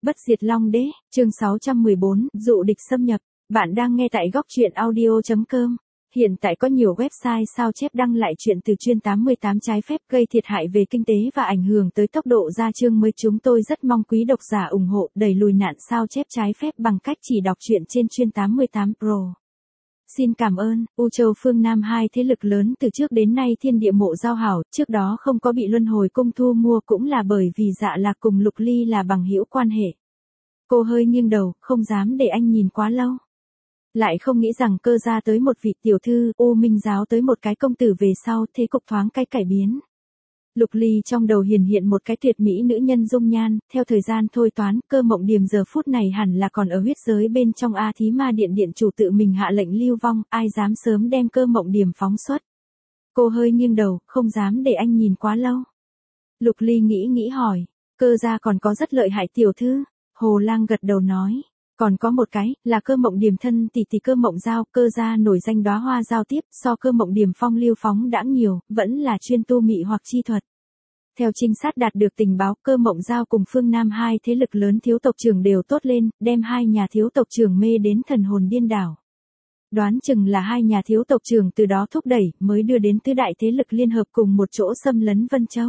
Bất diệt Long Đế, chương 614, dụ địch xâm nhập. Bạn đang nghe tại góc truyện audio.com. Hiện tại có nhiều website sao chép đăng lại chuyện từ chuyên 88 trái phép gây thiệt hại về kinh tế và ảnh hưởng tới tốc độ ra chương mới. Chúng tôi rất mong quý độc giả ủng hộ đẩy lùi nạn sao chép trái phép bằng cách chỉ đọc truyện trên chuyên 88 Pro. Xin cảm ơn. U Châu phương Nam, hai thế lực lớn từ trước đến nay thiên địa mộ giao hảo, trước đó không có bị luân hồi cung thu mua cũng là bởi vì Dạ Lạc cùng Lục Ly là bằng hữu quan hệ. Cô hơi nghiêng đầu, không dám để anh nhìn quá lâu. Lại không nghĩ rằng Cơ gia tới một vị tiểu thư, U Minh giáo tới một cái công tử về sau, thế cục thoáng cái cải biến. Lục Ly trong đầu hiện một cái tuyệt mỹ nữ nhân dung nhan, theo thời gian thôi toán, Cơ Mộng Điềm giờ phút này hẳn là còn ở huyết giới bên trong. A Thí Ma Điện điện chủ tự mình hạ lệnh lưu vong, ai dám sớm đem Cơ Mộng Điềm phóng xuất. Cô hơi nghiêng đầu, không dám để anh nhìn quá lâu. Lục Ly nghĩ hỏi, Cơ gia còn có rất lợi hại tiểu thư. Hồ Lang gật đầu nói, còn có một cái, là Cơ Mộng Điềm thân tỷ tỷ Cơ Mộng Giao. Cơ gia nổi danh đóa hoa giao tiếp, so Cơ Mộng Điềm phong lưu phóng đãng nhiều, vẫn là chuyên tu mị hoặc chi thuật. Theo trinh sát đạt được tình báo, Cơ Mộng Giao cùng phương Nam hai thế lực lớn thiếu tộc trưởng đều tốt lên, đem hai nhà thiếu tộc trưởng mê đến thần hồn điên đảo. Đoán chừng là hai nhà thiếu tộc trưởng từ đó thúc đẩy, mới đưa đến tứ đại thế lực liên hợp cùng một chỗ xâm lấn Vân Châu.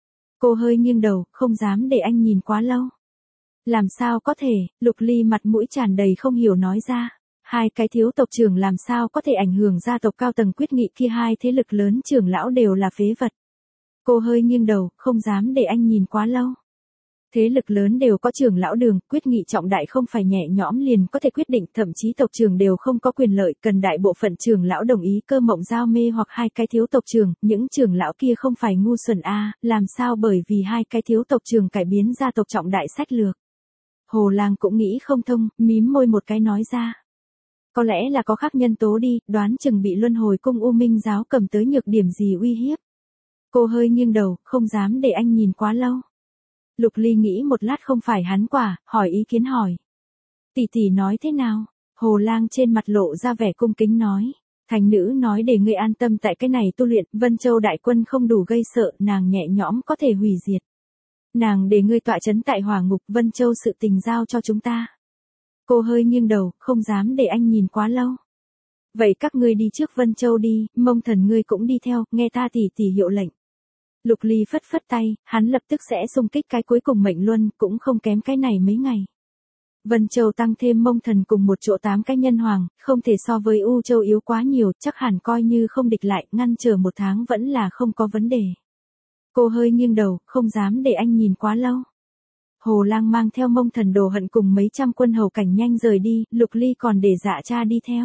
Cô hơi nghiêng đầu, không dám để anh nhìn quá lâu. Làm sao có thể? Lục Ly mặt mũi tràn đầy không hiểu nói ra. Hai cái thiếu tộc trưởng làm sao có thể ảnh hưởng gia tộc cao tầng quyết nghị kia, hai thế lực lớn trưởng lão đều là phế vật. Cô hơi nghiêng đầu, không dám để anh nhìn quá lâu. Thế lực lớn đều có trưởng lão đường, quyết nghị trọng đại không phải nhẹ nhõm liền có thể quyết định, thậm chí tộc trưởng đều không có quyền lợi, cần đại bộ phận trưởng lão đồng ý. Cơ Mộng Giao mê hoặc hai cái thiếu tộc trưởng, những trưởng lão kia không phải ngu xuẩn a, làm sao bởi vì hai cái thiếu tộc trưởng cải biến gia tộc trọng đại sách lược. Hồ Lang cũng nghĩ không thông, mím môi một cái nói ra. Có lẽ là có khác nhân tố đi, đoán chừng bị luân hồi cung U Minh giáo cầm tới nhược điểm gì uy hiếp. Cô hơi nghiêng đầu, không dám để anh nhìn quá lâu. Lục Ly nghĩ một lát không phải hắn quả, hỏi ý kiến hỏi. Tỷ tỷ nói thế nào? Hồ Lang trên mặt lộ ra vẻ cung kính nói. Thành nữ nói để ngươi an tâm tại cái này tu luyện, Vân Châu đại quân không đủ gây sợ, nàng nhẹ nhõm có thể hủy diệt. Nàng để ngươi tọa trấn tại hỏa ngục, Vân Châu sự tình giao cho chúng ta. Cô hơi nghiêng đầu, không dám để anh nhìn quá lâu. Vậy các ngươi đi trước Vân Châu đi, Mông Thần ngươi cũng đi theo, nghe ta tỷ tỷ hiệu lệnh. Lục Ly phất phất tay, hắn lập tức sẽ xung kích cái cuối cùng mệnh luân, cũng không kém cái này mấy ngày. Vân Châu tăng thêm Mông Thần cùng một chỗ 8 cái nhân hoàng, không thể so với U Châu yếu quá nhiều, chắc hẳn coi như không địch lại, ngăn trở 1 tháng vẫn là không có vấn đề. Cô hơi nghiêng đầu, không dám để anh nhìn quá lâu. Hồ Lang mang theo Mông Thần đồ hận cùng mấy trăm quân hầu cảnh nhanh rời đi, Lục Ly còn để Dạ Cha đi theo.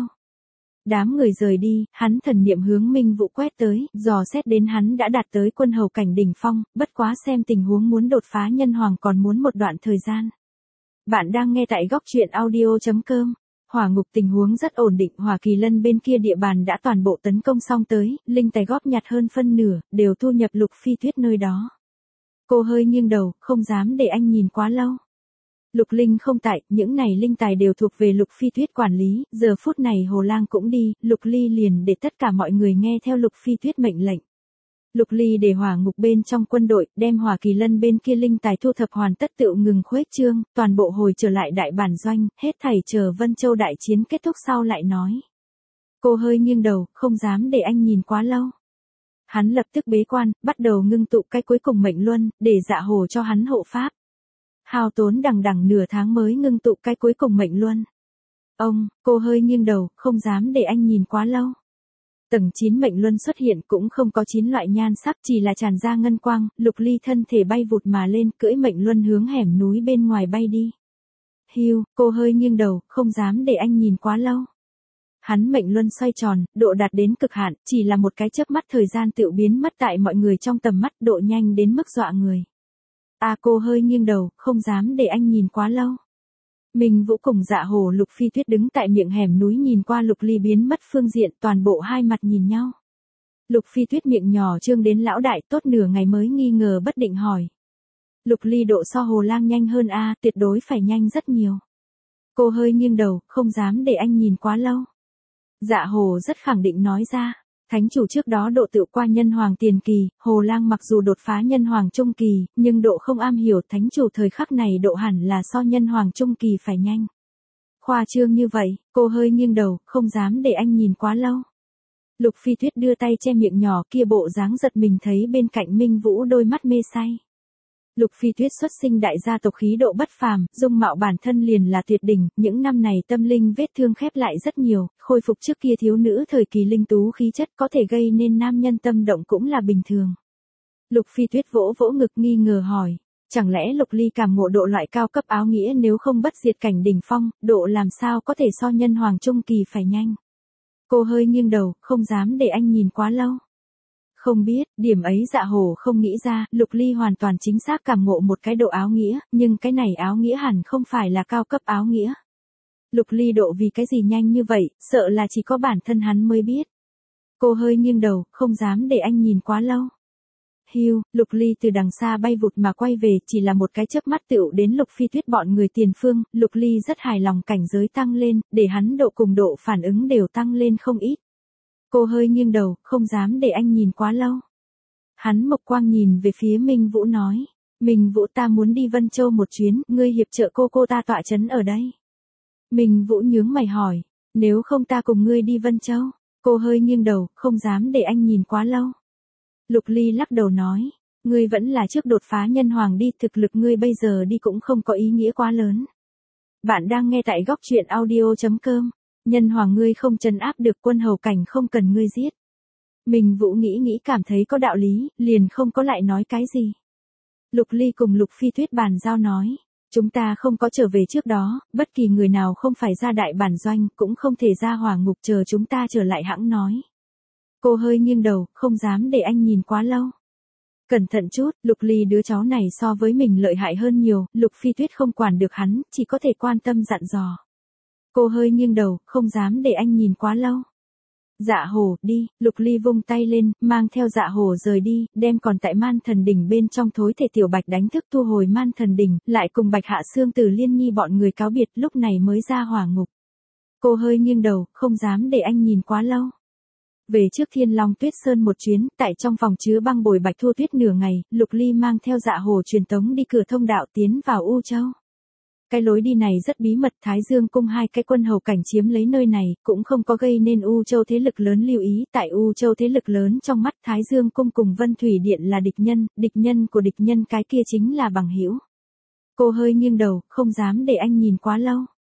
Đám người rời đi, hắn thần niệm hướng Minh Vũ quét tới, dò xét đến hắn đã đạt tới quân hầu cảnh đỉnh phong, bất quá xem tình huống muốn đột phá nhân hoàng còn muốn một đoạn thời gian. Bạn đang nghe tại góc truyện audio.com. Hỏa ngục tình huống rất ổn định, Hỏa Kỳ Lân bên kia địa bàn đã toàn bộ tấn công xong tới, linh tài góp nhặt hơn phân nửa, đều thu nhập Lục Phi Tuyết nơi đó. Cô hơi nghiêng đầu, không dám để anh nhìn quá lâu. Lục Linh không tại, những này linh tài đều thuộc về Lục Phi Tuyết quản lý, giờ phút này Hồ Lang cũng đi, Lục Ly liền để tất cả mọi người nghe theo Lục Phi Tuyết mệnh lệnh. Lục Ly để hỏa ngục bên trong quân đội, đem Hỏa Kỳ Lân bên kia linh tài thu thập hoàn tất tựu ngừng khuếch trương, toàn bộ hồi trở lại đại bản doanh, hết thảy chờ Vân Châu đại chiến kết thúc sau lại nói. Cô hơi nghiêng đầu, không dám để anh nhìn quá lâu. Hắn lập tức bế quan, bắt đầu ngưng tụ cái cuối cùng mệnh luân, để Dạ Hồ cho hắn hộ pháp. Hao tốn đằng nửa tháng mới ngưng tụ cái cuối cùng mệnh luân. Cô hơi nghiêng đầu, không dám để anh nhìn quá lâu. Tầng 9 mệnh luân xuất hiện cũng không có 9 loại nhan sắc, chỉ là tràn ra ngân quang, Lục Ly thân thể bay vụt mà lên, cưỡi mệnh luân hướng hẻm núi bên ngoài bay đi. Hiu, cô hơi nghiêng đầu, không dám để anh nhìn quá lâu. Hắn mệnh luân xoay tròn, độ đạt đến cực hạn, chỉ là một cái chớp mắt thời gian tựu biến mất tại mọi người trong tầm mắt, độ nhanh đến mức dọa người. Cô hơi nghiêng đầu, không dám để anh nhìn quá lâu. Minh Vũ cùng Dạ Hồ Lục Phi Tuyết đứng tại miệng hẻm núi nhìn qua Lục Ly biến mất phương diện, toàn bộ hai mặt nhìn nhau. Lục Phi Tuyết miệng nhỏ trương đến lão đại, tốt nửa ngày mới nghi ngờ bất định hỏi. Lục Ly độ so Hồ Lang nhanh hơn tuyệt đối phải nhanh rất nhiều. Cô hơi nghiêng đầu, không dám để anh nhìn quá lâu. Dạ Hồ rất khẳng định nói ra. Thánh chủ trước đó độ tựu qua nhân hoàng tiền kỳ, Hồ Lang mặc dù đột phá nhân hoàng trung kỳ, nhưng độ không am hiểu thánh chủ thời khắc này độ hẳn là so nhân hoàng trung kỳ phải nhanh. Khoa trương như vậy, cô hơi nghiêng đầu, không dám để anh nhìn quá lâu. Lục Phi Tuyết đưa tay che miệng nhỏ kia bộ dáng giật mình thấy bên cạnh Minh Vũ đôi mắt mê say. Lục Phi Tuyết xuất sinh đại gia tộc khí độ bất phàm, dung mạo bản thân liền là tuyệt đỉnh, những năm này tâm linh vết thương khép lại rất nhiều, khôi phục trước kia thiếu nữ thời kỳ linh tú khí chất có thể gây nên nam nhân tâm động cũng là bình thường. Lục Phi Tuyết vỗ vỗ ngực nghi ngờ hỏi, chẳng lẽ Lục Ly cảm ngộ độ loại cao cấp áo nghĩa nếu không bất diệt cảnh đỉnh phong, độ làm sao có thể so nhân hoàng trung kỳ phải nhanh. Cô hơi nghiêng đầu, không dám để anh nhìn quá lâu. Không biết, điểm ấy Dạ Hồ không nghĩ ra, Lục Ly hoàn toàn chính xác cảm ngộ một cái độ áo nghĩa, nhưng cái này áo nghĩa hẳn không phải là cao cấp áo nghĩa. Lục Ly độ vì cái gì nhanh như vậy, sợ là chỉ có bản thân hắn mới biết. Cô hơi nghiêng đầu, không dám để anh nhìn quá lâu. Hiu, Lục Ly từ đằng xa bay vụt mà quay về, chỉ là một cái chớp mắt tựu đến Lục Phi Tuyết bọn người tiền phương, Lục Ly rất hài lòng cảnh giới tăng lên, để hắn độ cùng độ phản ứng đều tăng lên không ít. Cô hơi nghiêng đầu, không dám để anh nhìn quá lâu. Hắn mộc quang nhìn về phía Minh Vũ nói, Minh Vũ ta muốn đi Vân Châu một chuyến, ngươi hiệp trợ cô ta tọa chấn ở đây. Minh Vũ nhướng mày hỏi, nếu không ta cùng ngươi đi Vân Châu. Cô hơi nghiêng đầu, không dám để anh nhìn quá lâu. Lục Ly lắc đầu nói, ngươi vẫn là trước đột phá nhân hoàng đi, thực lực ngươi bây giờ đi cũng không có ý nghĩa quá lớn. Bạn đang nghe tại góc truyện audio.com. Nhân hoàng ngươi không trấn áp được quân hầu cảnh không cần ngươi giết. Minh Vũ nghĩ cảm thấy có đạo lý, liền không có lại nói cái gì. Lục Ly cùng Lục Phi Tuyết bàn giao nói, chúng ta không có trở về trước đó, bất kỳ người nào không phải ra đại bản doanh, cũng không thể ra hỏa ngục chờ chúng ta trở lại hãng nói. Cô hơi nghiêng đầu, không dám để anh nhìn quá lâu. Cẩn thận chút, Lục Ly đứa cháu này so với mình lợi hại hơn nhiều, Lục Phi Tuyết không quản được hắn, chỉ có thể quan tâm dặn dò. Cô hơi nghiêng đầu, không dám để anh nhìn quá lâu. Dạ Hồ, đi, Lục Ly vung tay lên, mang theo Dạ Hồ rời đi, đem còn tại Man Thần Đỉnh bên trong thối thể Tiểu Bạch đánh thức thu hồi Man Thần Đỉnh, lại cùng Bạch Hạ Xương Từ Liên Nhi bọn người cáo biệt, lúc này mới ra hỏa ngục. Cô hơi nghiêng đầu, không dám để anh nhìn quá lâu. Về trước Thiên Long Tuyết Sơn một chuyến, tại trong phòng chứa băng bồi Bạch Thu Tuyết nửa ngày, Lục Ly mang theo Dạ Hồ truyền tống đi cửa thông đạo tiến vào U Châu. Cái lối đi này rất bí mật, Thái Dương cung hai cái quân hầu cảnh chiếm lấy nơi này, cũng không có gây nên U Châu thế lực lớn lưu ý, tại U Châu thế lực lớn trong mắt Thái Dương cung cùng Vân Thủy Điện là địch nhân của địch nhân cái kia chính là bằng hữu. Cô hơi nghiêng đầu, không dám để anh nhìn quá lâu.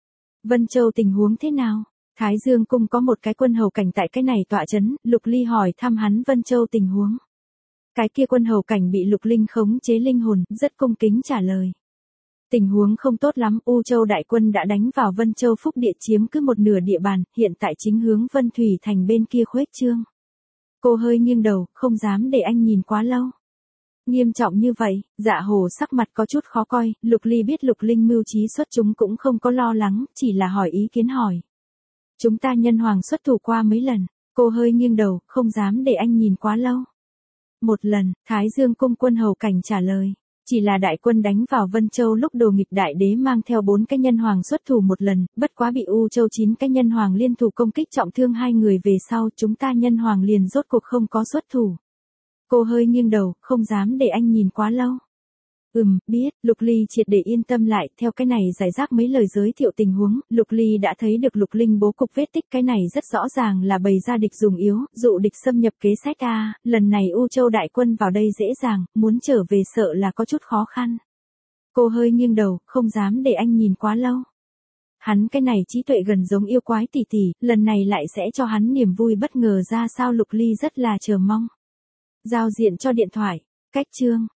Vân Châu tình huống thế nào? Thái Dương cung có một cái quân hầu cảnh tại cái này tọa chấn, Lục Ly hỏi thăm hắn Vân Châu tình huống. Cái kia quân hầu cảnh bị Lục Linh khống chế linh hồn, rất cung kính trả lời. Tình huống không tốt lắm, U Châu đại quân đã đánh vào Vân Châu Phúc Địa chiếm cứ một nửa địa bàn, hiện tại chính hướng Vân Thủy thành bên kia khuếch trương. Cô hơi nghiêng đầu, không dám để anh nhìn quá lâu. Nghiêm trọng như vậy, Dạ Hồ sắc mặt có chút khó coi, Lục Ly biết Lục Linh mưu trí xuất chúng cũng không có lo lắng, chỉ là hỏi ý kiến hỏi. Chúng ta nhân hoàng xuất thủ qua mấy lần, cô hơi nghiêng đầu, không dám để anh nhìn quá lâu. Một lần, Thái Dương cung quân hầu cảnh trả lời. Chỉ là đại quân đánh vào Vân Châu lúc Đồ Nghịch Đại Đế mang theo 4 cái nhân hoàng xuất thủ một lần, bất quá bị U Châu 9 cái nhân hoàng liên thủ công kích trọng thương 2 người về sau, chúng ta nhân hoàng liền rốt cuộc không có xuất thủ. Cô hơi nghiêng đầu, không dám để anh nhìn quá lâu. Biết, Lục Ly triệt để yên tâm lại, theo cái này giải rác mấy lời giới thiệu tình huống, Lục Ly đã thấy được Lục Linh bố cục vết tích, cái này rất rõ ràng là bày ra địch dùng yếu, dụ địch xâm nhập kế sách a, lần này U Châu đại quân vào đây dễ dàng, muốn trở về sợ là có chút khó khăn. Cô hơi nghiêng đầu, không dám để anh nhìn quá lâu. Hắn cái này trí tuệ gần giống yêu quái tỷ tỷ, lần này lại sẽ cho hắn niềm vui bất ngờ ra sao, Lục Ly rất là chờ mong. Giao diện cho điện thoại, cách chương.